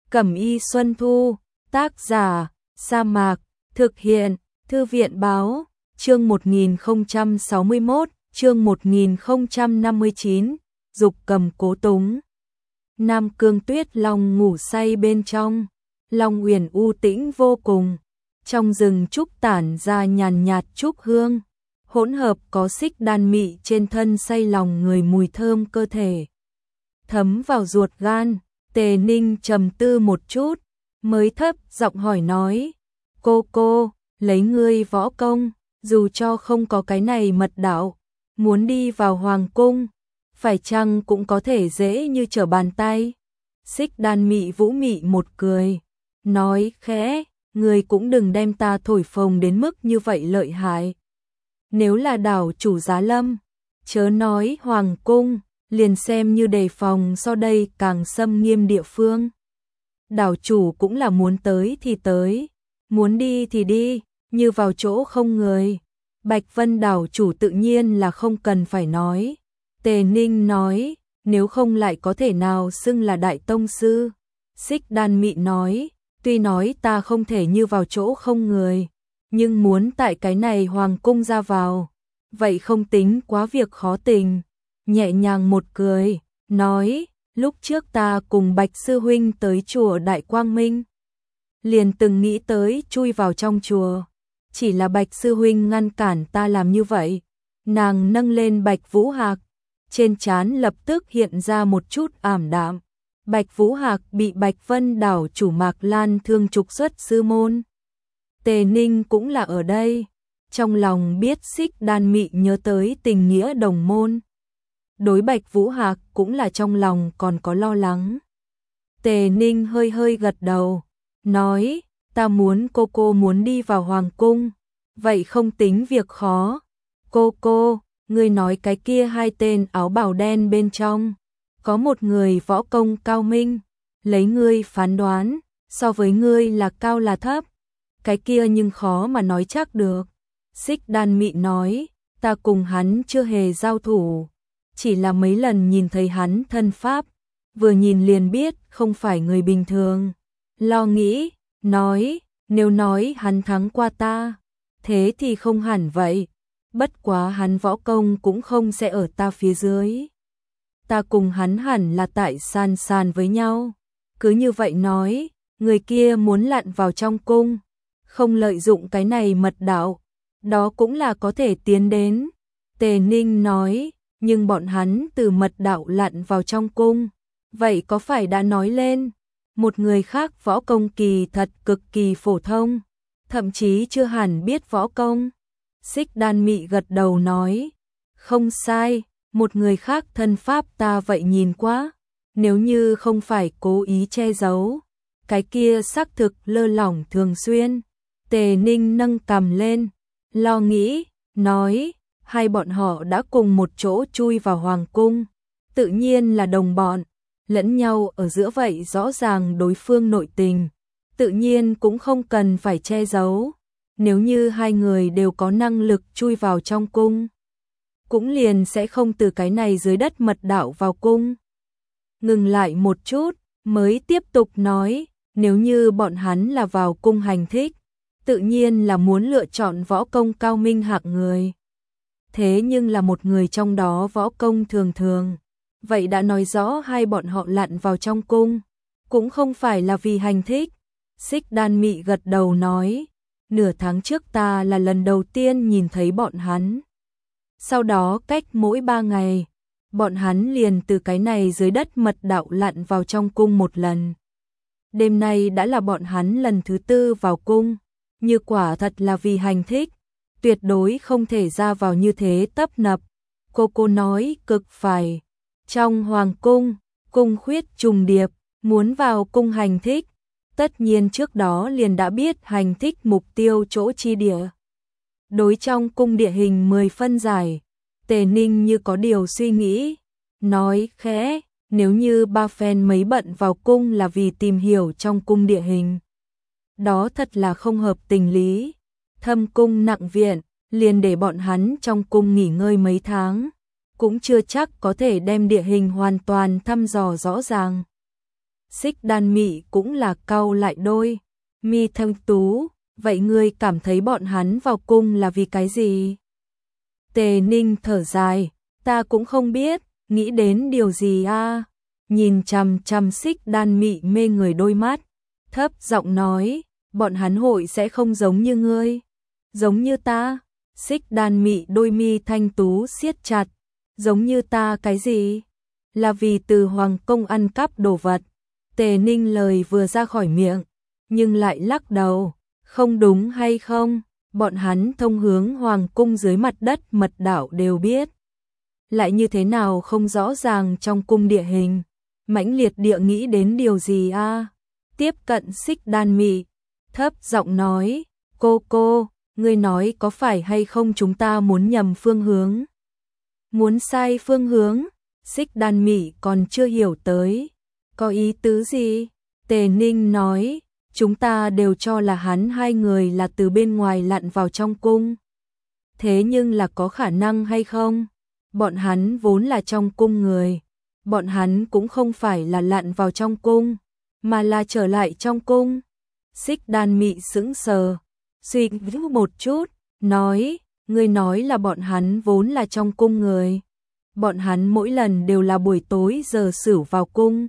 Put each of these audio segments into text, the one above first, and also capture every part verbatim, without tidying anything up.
Cẩm y Xuân Thu, tác giả, Sa Mạc, thực hiện, Thư viện báo, chương một nghìn không trăm sáu mươi mốt, chương một nghìn không trăm năm mươi chín, dục cầm cố túng. Nam Cương Tuyết Long ngủ say bên trong, Long Uyển u tĩnh vô cùng, trong rừng trúc tản ra nhàn nhạt trúc hương, hỗn hợp có xích đan mị trên thân say lòng người mùi thơm cơ thể. Thấm vào ruột gan, Tề Ninh trầm tư một chút, mới thấp giọng hỏi nói, cô cô, lấy ngươi võ công, dù cho không có cái này mật đạo, muốn đi vào hoàng cung, phải chăng cũng có thể dễ như trở bàn tay. Xích đan mị vũ mị một cười, nói khẽ, ngươi cũng đừng đem ta thổi phồng đến mức như vậy lợi hại. Nếu là đảo chủ Giá Lâm, chớ nói hoàng cung, liền xem như đề phòng so đây càng xâm nghiêm địa phương. Đảo chủ cũng là muốn tới thì tới, muốn đi thì đi, như vào chỗ không người. Bạch Vân đảo chủ tự nhiên là không cần phải nói. Tề Ninh nói, nếu không lại có thể nào xưng là đại tông sư. Xích đan mị nói, tuy nói ta không thể như vào chỗ không người, nhưng muốn tại cái này hoàng cung ra vào, vậy không tính quá việc khó tình. Nhẹ nhàng một cười, nói, lúc trước ta cùng Bạch Sư Huynh tới chùa Đại Quang Minh, liền từng nghĩ tới chui vào trong chùa, chỉ là Bạch Sư Huynh ngăn cản ta làm như vậy. Nàng nâng lên Bạch Vũ Hạc, trên trán lập tức hiện ra một chút ảm đạm. Bạch Vũ Hạc bị Bạch Vân đảo chủ Mạc Lan thương trục xuất sư môn. Tề Ninh cũng là ở đây, trong lòng biết xích đan mị nhớ tới tình nghĩa đồng môn. Đối Bạch Vũ Hạc cũng là trong lòng còn có lo lắng. Tề Ninh hơi hơi gật đầu, nói, ta muốn cô cô muốn đi vào hoàng cung, vậy không tính việc khó. Cô cô, ngươi nói cái kia hai tên áo bào đen bên trong, có một người võ công cao minh, lấy ngươi phán đoán, so với ngươi là cao là thấp, cái kia nhưng khó mà nói chắc được. Xích đan mị nói, ta cùng hắn chưa hề giao thủ, chỉ là mấy lần nhìn thấy hắn thân pháp, vừa nhìn liền biết không phải người bình thường. Lo nghĩ, nói, nếu nói hắn thắng qua ta, thế thì không hẳn vậy, bất quá hắn võ công cũng không sẽ ở ta phía dưới. Ta cùng hắn hẳn là tại san san với nhau. Cứ như vậy nói, người kia muốn lặn vào trong cung, không lợi dụng cái này mật đạo, đó cũng là có thể tiến đến. Tề Ninh nói, nhưng bọn hắn từ mật đạo lặn vào trong cung, vậy có phải đã nói lên, một người khác võ công kỳ thật cực kỳ phổ thông, thậm chí chưa hẳn biết võ công. Xích đan mị gật đầu nói, không sai, một người khác thân pháp ta vậy nhìn quá, nếu như không phải cố ý che giấu, cái kia xác thực lơ lỏng thường xuyên. Tề Ninh nâng cằm lên, lo nghĩ, nói, hai bọn họ đã cùng một chỗ chui vào hoàng cung, tự nhiên là đồng bọn, lẫn nhau ở giữa vậy rõ ràng đối phương nội tình, tự nhiên cũng không cần phải che giấu. Nếu như hai người đều có năng lực chui vào trong cung, cũng liền sẽ không từ cái này dưới đất mật đạo vào cung. Ngừng lại một chút, mới tiếp tục nói, nếu như bọn hắn là vào cung hành thích, tự nhiên là muốn lựa chọn võ công cao minh hạng người. Thế nhưng là một người trong đó võ công thường thường, vậy đã nói rõ hai bọn họ lặn vào trong cung, cũng không phải là vì hành thích. Xích đan mị gật đầu nói, nửa tháng trước ta là lần đầu tiên nhìn thấy bọn hắn. Sau đó cách mỗi ba ngày, bọn hắn liền từ cái này dưới đất mật đạo lặn vào trong cung một lần. Đêm nay đã là bọn hắn lần thứ tư vào cung, như quả thật là vì hành thích, tuyệt đối không thể ra vào như thế tấp nập. Cô cô nói cực phải, trong hoàng cung, cung khuyết trùng điệp, muốn vào cung hành thích, tất nhiên trước đó liền đã biết hành thích mục tiêu chỗ chi địa. Đối trong cung địa hình mười phân giải, Tề Ninh như có điều suy nghĩ, nói khẽ, nếu như ba phen mấy bận vào cung là vì tìm hiểu trong cung địa hình, đó thật là không hợp tình lý. Thâm cung nặng viện, liền để bọn hắn trong cung nghỉ ngơi mấy tháng, cũng chưa chắc có thể đem địa hình hoàn toàn thăm dò rõ ràng. Xích Đan Mị cũng là cau lại đôi mi thanh tú, vậy ngươi cảm thấy bọn hắn vào cung là vì cái gì? Tề Ninh thở dài, ta cũng không biết, nghĩ đến điều gì a? À? Nhìn chằm chằm Xích Đan Mị mê người đôi mắt, thấp giọng nói, bọn hắn hội sẽ không giống như ngươi, giống như ta. Xích Đan Mị đôi mi thanh tú siết chặt, giống như ta cái gì? Là vì từ hoàng cung ăn cắp đồ vật. Tề Ninh lời vừa ra khỏi miệng, nhưng lại lắc đầu, không đúng hay không, bọn hắn thông hướng hoàng cung dưới mặt đất mật đảo đều biết. Lại như thế nào không rõ ràng trong cung địa hình, mãnh liệt địa nghĩ đến điều gì a? À? Tiếp cận Xích Đan Mị, thấp giọng nói, cô cô, ngươi nói có phải hay không chúng ta muốn nhầm phương hướng? Muốn sai phương hướng? Xích Đan Mị còn chưa hiểu tới. Có ý tứ gì? Tề Ninh nói, chúng ta đều cho là hắn hai người là từ bên ngoài lặn vào trong cung. Thế nhưng là có khả năng hay không? Bọn hắn vốn là trong cung người. Bọn hắn cũng không phải là lặn vào trong cung, mà là trở lại trong cung. Xích Đan Mị sững sờ, suy nghĩ một chút, nói, ngươi nói là bọn hắn vốn là trong cung người. Bọn hắn mỗi lần đều là buổi tối giờ sửu vào cung.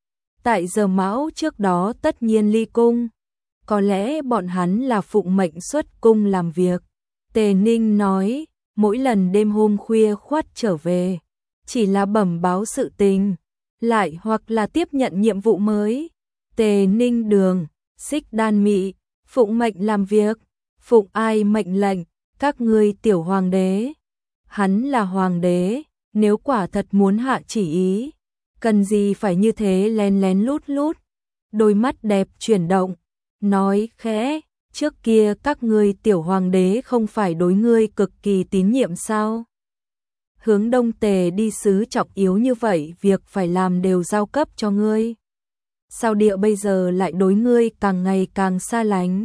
Tại giờ mão trước đó tất nhiên ly cung. Có lẽ bọn hắn là phụng mệnh xuất cung làm việc. Tề Ninh nói, mỗi lần đêm hôm khuya khoắt trở về, chỉ là bẩm báo sự tình, lại hoặc là tiếp nhận nhiệm vụ mới. Tề Ninh đường, Xích Đan Mị, phụng mệnh làm việc, phụng ai mệnh lệnh, các ngươi tiểu hoàng đế. Hắn là hoàng đế, nếu quả thật muốn hạ chỉ ý, cần gì phải như thế lén lén lút lút. Đôi mắt đẹp chuyển động, nói khẽ, trước kia các ngươi tiểu hoàng đế không phải đối ngươi cực kỳ tín nhiệm sao? Hướng Đông Tề đi sứ trọng yếu như vậy, việc phải làm đều giao cấp cho ngươi. Sao địa bây giờ lại đối ngươi càng ngày càng xa lánh?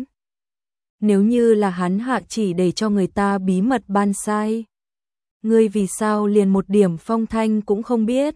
Nếu như là hắn hạ chỉ để cho người ta bí mật ban sai, ngươi vì sao liền một điểm phong thanh cũng không biết?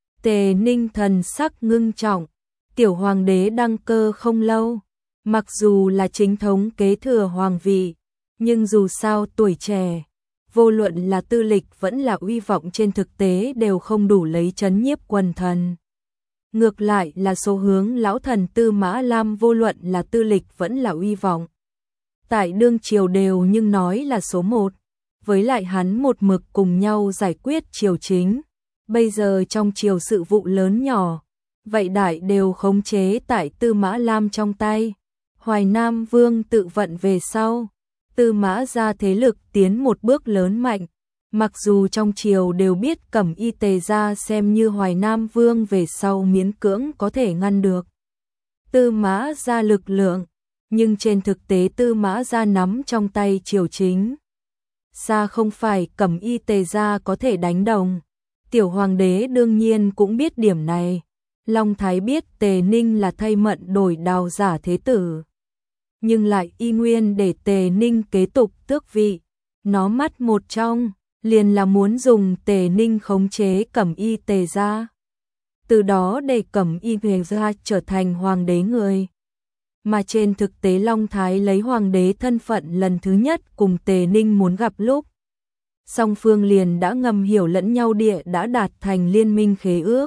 Tề Ninh thần sắc ngưng trọng, tiểu hoàng đế đăng cơ không lâu, mặc dù là chính thống kế thừa hoàng vị, nhưng dù sao tuổi trẻ, vô luận là tư lịch vẫn là uy vọng trên thực tế đều không đủ lấy chấn nhiếp quần thần. Ngược lại là số hướng lão thần Tư Mã Lam vô luận là tư lịch vẫn là uy vọng, tại đương triều đều nhưng nói là số một, với lại hắn một mực cùng nhau giải quyết triều chính. Bây giờ trong triều sự vụ lớn nhỏ, vậy đại đều khống chế tại Tư Mã Lam trong tay. Hoài Nam Vương tự vận về sau, Tư Mã gia thế lực tiến một bước lớn mạnh, mặc dù trong triều đều biết Cẩm Y Tề gia xem như Hoài Nam Vương về sau miễn cưỡng có thể ngăn được Tư Mã gia lực lượng, nhưng trên thực tế Tư Mã gia nắm trong tay triều chính, xa không phải Cẩm Y Tề gia có thể đánh đồng. Tiểu hoàng đế đương nhiên cũng biết điểm này. Long Thái biết Tề Ninh là thay mận đổi đào giả thế tử, nhưng lại y nguyên để Tề Ninh kế tục tước vị. Nó mắt một trong, liền là muốn dùng Tề Ninh khống chế Cẩm Y Tề gia, từ đó để Cẩm Y Tề gia trở thành hoàng đế người. Mà trên thực tế Long Thái lấy hoàng đế thân phận lần thứ nhất cùng Tề Ninh muốn gặp lúc, song phương liền đã ngầm hiểu lẫn nhau địa đã đạt thành liên minh khế ước.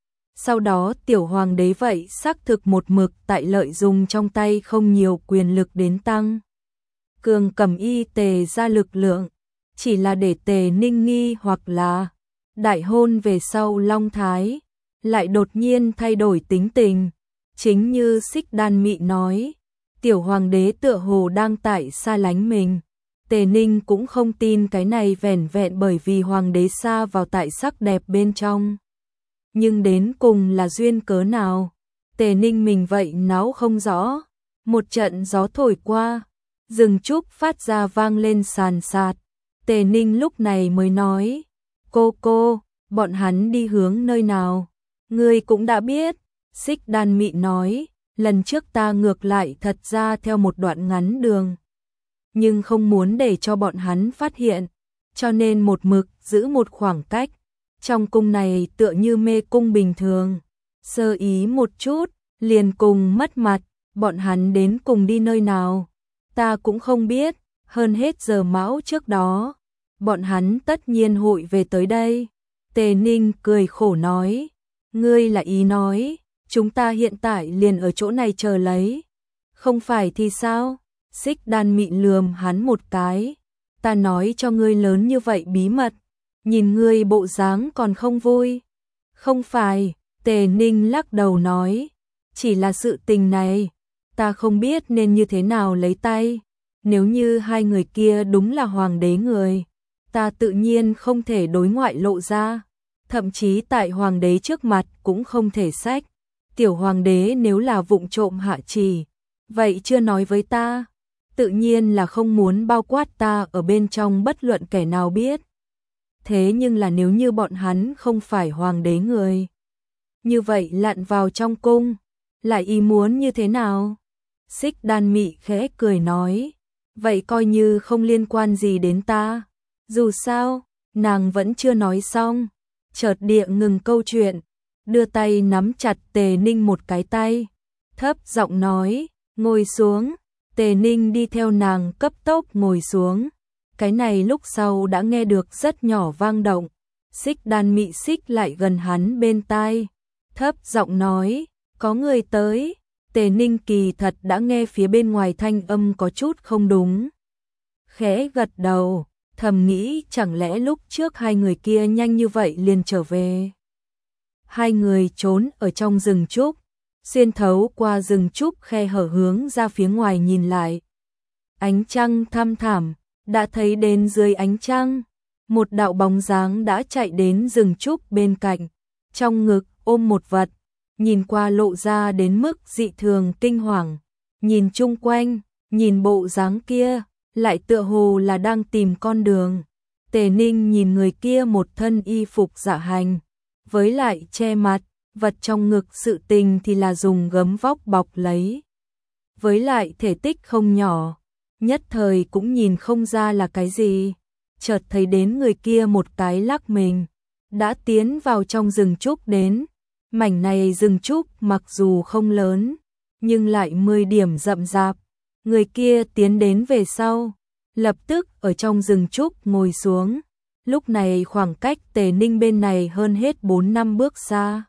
Sau đó tiểu hoàng đế vậy xác thực một mực tại lợi dùng trong tay không nhiều quyền lực đến tăng cường Cẩm Y Tề gia lực lượng, chỉ là để Tề Ninh nghi hoặc là đại hôn về sau Long Thái lại đột nhiên thay đổi tính tình. Chính như Xích Đan Mị nói, tiểu hoàng đế tựa hồ đang tại xa lánh mình. Tề Ninh cũng không tin cái này vẻn vẹn bởi vì hoàng đế xa vào tại sắc đẹp bên trong. Nhưng đến cùng là duyên cớ nào? Tề Ninh mình vậy náo không rõ. Một trận gió thổi qua, rừng trúc phát ra vang lên sàn sạt. Tề Ninh lúc này mới nói, cô cô, bọn hắn đi hướng nơi nào? Ngươi cũng đã biết. Xích Đan Mị nói, lần trước ta ngược lại thật ra theo một đoạn ngắn đường, nhưng không muốn để cho bọn hắn phát hiện, cho nên một mực giữ một khoảng cách. Trong cung này tựa như mê cung bình thường, sơ ý một chút, liền cùng mất mặt, bọn hắn đến cùng đi nơi nào, ta cũng không biết, hơn hết giờ mão trước đó, bọn hắn tất nhiên hội về tới đây. Tề Ninh cười khổ nói, ngươi là ý nói, chúng ta hiện tại liền ở chỗ này chờ lấy, không phải thì sao? Xích Đan mịn lườm hắn một cái, ta nói cho ngươi lớn như vậy bí mật, nhìn ngươi bộ dáng còn không vui. Không phải, Tề Ninh lắc đầu nói, chỉ là sự tình này, ta không biết nên như thế nào lấy tay, nếu như hai người kia đúng là hoàng đế người, ta tự nhiên không thể đối ngoại lộ ra, thậm chí tại hoàng đế trước mặt cũng không thể xách. Tiểu hoàng đế nếu là vụng trộm hạ chỉ, vậy chưa nói với ta, tự nhiên là không muốn bao quát ta ở bên trong bất luận kẻ nào biết. Thế nhưng là nếu như bọn hắn không phải hoàng đế người, như vậy lặn vào trong cung, lại ý muốn như thế nào? Xích Đan mị khẽ cười nói, vậy coi như không liên quan gì đến ta. Dù sao, nàng vẫn chưa nói xong, chợt địa ngừng câu chuyện, đưa tay nắm chặt Tề Ninh một cái tay, thấp giọng nói, ngồi xuống. Tề Ninh đi theo nàng cấp tốc ngồi xuống, cái này lúc sau đã nghe được rất nhỏ vang động. Xích Đan mị xích lại gần hắn bên tai, thấp giọng nói, có người tới. Tề Ninh kỳ thật đã nghe phía bên ngoài thanh âm có chút không đúng, khẽ gật đầu, thầm nghĩ chẳng lẽ lúc trước hai người kia nhanh như vậy liền trở về. Hai người trốn ở trong rừng trúc, xuyên thấu qua rừng trúc khe hở hướng ra phía ngoài nhìn lại. Ánh trăng thăm thẳm, đã thấy đến dưới ánh trăng, một đạo bóng dáng đã chạy đến rừng trúc bên cạnh, trong ngực ôm một vật, nhìn qua lộ ra đến mức dị thường kinh hoàng, nhìn chung quanh, nhìn bộ dáng kia, lại tựa hồ là đang tìm con đường. Tề Ninh nhìn người kia một thân y phục dạ hành, với lại che mặt, vật trong ngực sự tình thì là dùng gấm vóc bọc lấy. Với lại thể tích không nhỏ, nhất thời cũng nhìn không ra là cái gì, chợt thấy đến người kia một cái lắc mình, đã tiến vào trong rừng trúc đến. Mảnh này rừng trúc mặc dù không lớn, nhưng lại mười điểm rậm rạp. Người kia tiến đến về sau, lập tức ở trong rừng trúc ngồi xuống. Lúc này khoảng cách Tề Ninh bên này hơn hết bốn năm bước xa.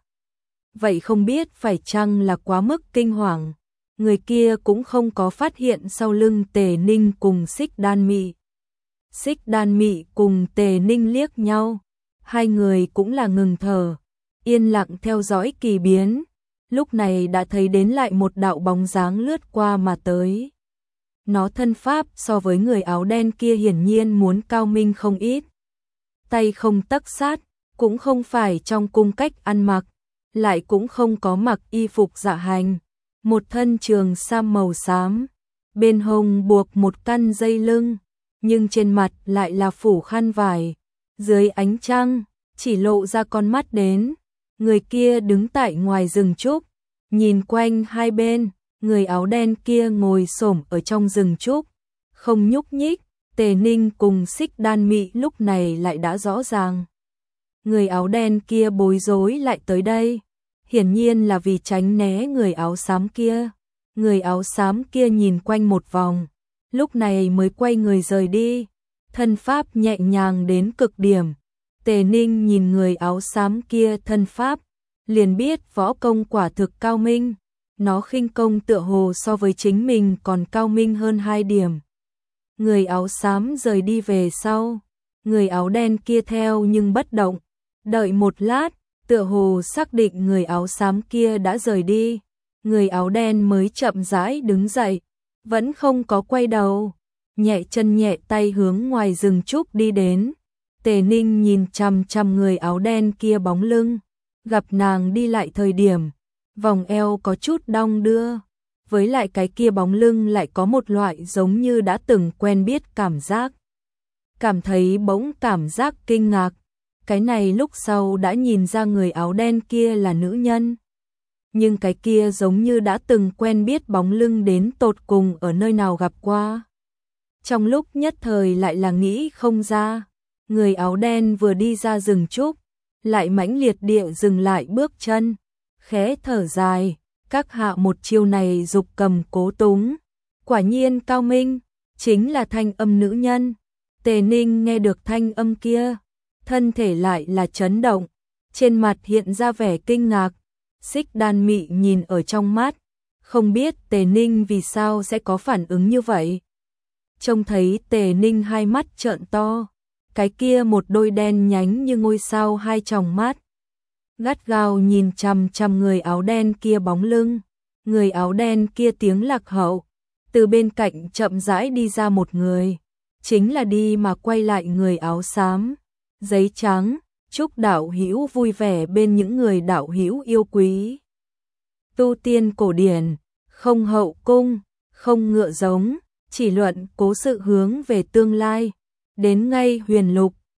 Vậy không biết phải chăng là quá mức kinh hoàng, người kia cũng không có phát hiện sau lưng Tề Ninh cùng Xích Đan mị. Xích Đan mị cùng Tề Ninh liếc nhau, hai người cũng là ngừng thở, yên lặng theo dõi kỳ biến, lúc này đã thấy đến lại một đạo bóng dáng lướt qua mà tới. Nó thân pháp so với người áo đen kia hiển nhiên muốn cao minh không ít. Tay không tấc sát, cũng không phải trong cung cách ăn mặc, lại cũng không có mặc y phục dạ hành, một thân trường sam màu xám, bên hông buộc một căn dây lưng, nhưng trên mặt lại là phủ khăn vải, dưới ánh trăng, chỉ lộ ra con mắt đến. Người kia đứng tại ngoài rừng trúc, nhìn quanh hai bên, người áo đen kia ngồi xổm ở trong rừng trúc, không nhúc nhích. Tề Ninh cùng Xích Đan mị lúc này lại đã rõ ràng. Người áo đen kia bối rối lại tới đây, hiển nhiên là vì tránh né người áo xám kia. Người áo xám kia nhìn quanh một vòng, lúc này mới quay người rời đi, thân pháp nhẹ nhàng đến cực điểm. Tề Ninh nhìn người áo xám kia thân pháp, liền biết võ công quả thực cao minh, nó khinh công tựa hồ so với chính mình còn cao minh hơn hai điểm. Người áo xám rời đi về sau, người áo đen kia theo nhưng bất động, đợi một lát, tựa hồ xác định người áo xám kia đã rời đi, người áo đen mới chậm rãi đứng dậy, vẫn không có quay đầu, nhẹ chân nhẹ tay hướng ngoài rừng trúc đi đến. Tề Ninh nhìn chằm chằm người áo đen kia bóng lưng, gặp nàng đi lại thời điểm, vòng eo có chút đong đưa, với lại cái kia bóng lưng lại có một loại giống như đã từng quen biết cảm giác. Cảm thấy bỗng cảm giác kinh ngạc, cái này lúc sau đã nhìn ra người áo đen kia là nữ nhân. Nhưng cái kia giống như đã từng quen biết bóng lưng đến tột cùng ở nơi nào gặp qua. Trong lúc nhất thời lại là nghĩ không ra, người áo đen vừa đi ra rừng trúc, lại mãnh liệt địa dừng lại bước chân, khẽ thở dài, các hạ một chiêu này dục cầm cố túng, quả nhiên cao minh, chính là thanh âm nữ nhân. Tề Ninh nghe được thanh âm kia, thân thể lại là chấn động, trên mặt hiện ra vẻ kinh ngạc. Xích Đan Mị nhìn ở trong mắt, không biết Tề Ninh vì sao sẽ có phản ứng như vậy. Trông thấy Tề Ninh hai mắt trợn to, cái kia một đôi đen nhánh như ngôi sao hai tròng mắt, gắt gao nhìn chằm chằm người áo đen kia bóng lưng. Người áo đen kia tiếng lạc hậu, từ bên cạnh chậm rãi đi ra một người, chính là đi mà quay lại người áo xám, giấy trắng. Chúc đạo hữu vui vẻ bên những người đạo hữu yêu quý. Tu tiên cổ điển, không hậu cung, không ngựa giống, chỉ luận cố sự hướng về tương lai. Đến ngay huyền lục,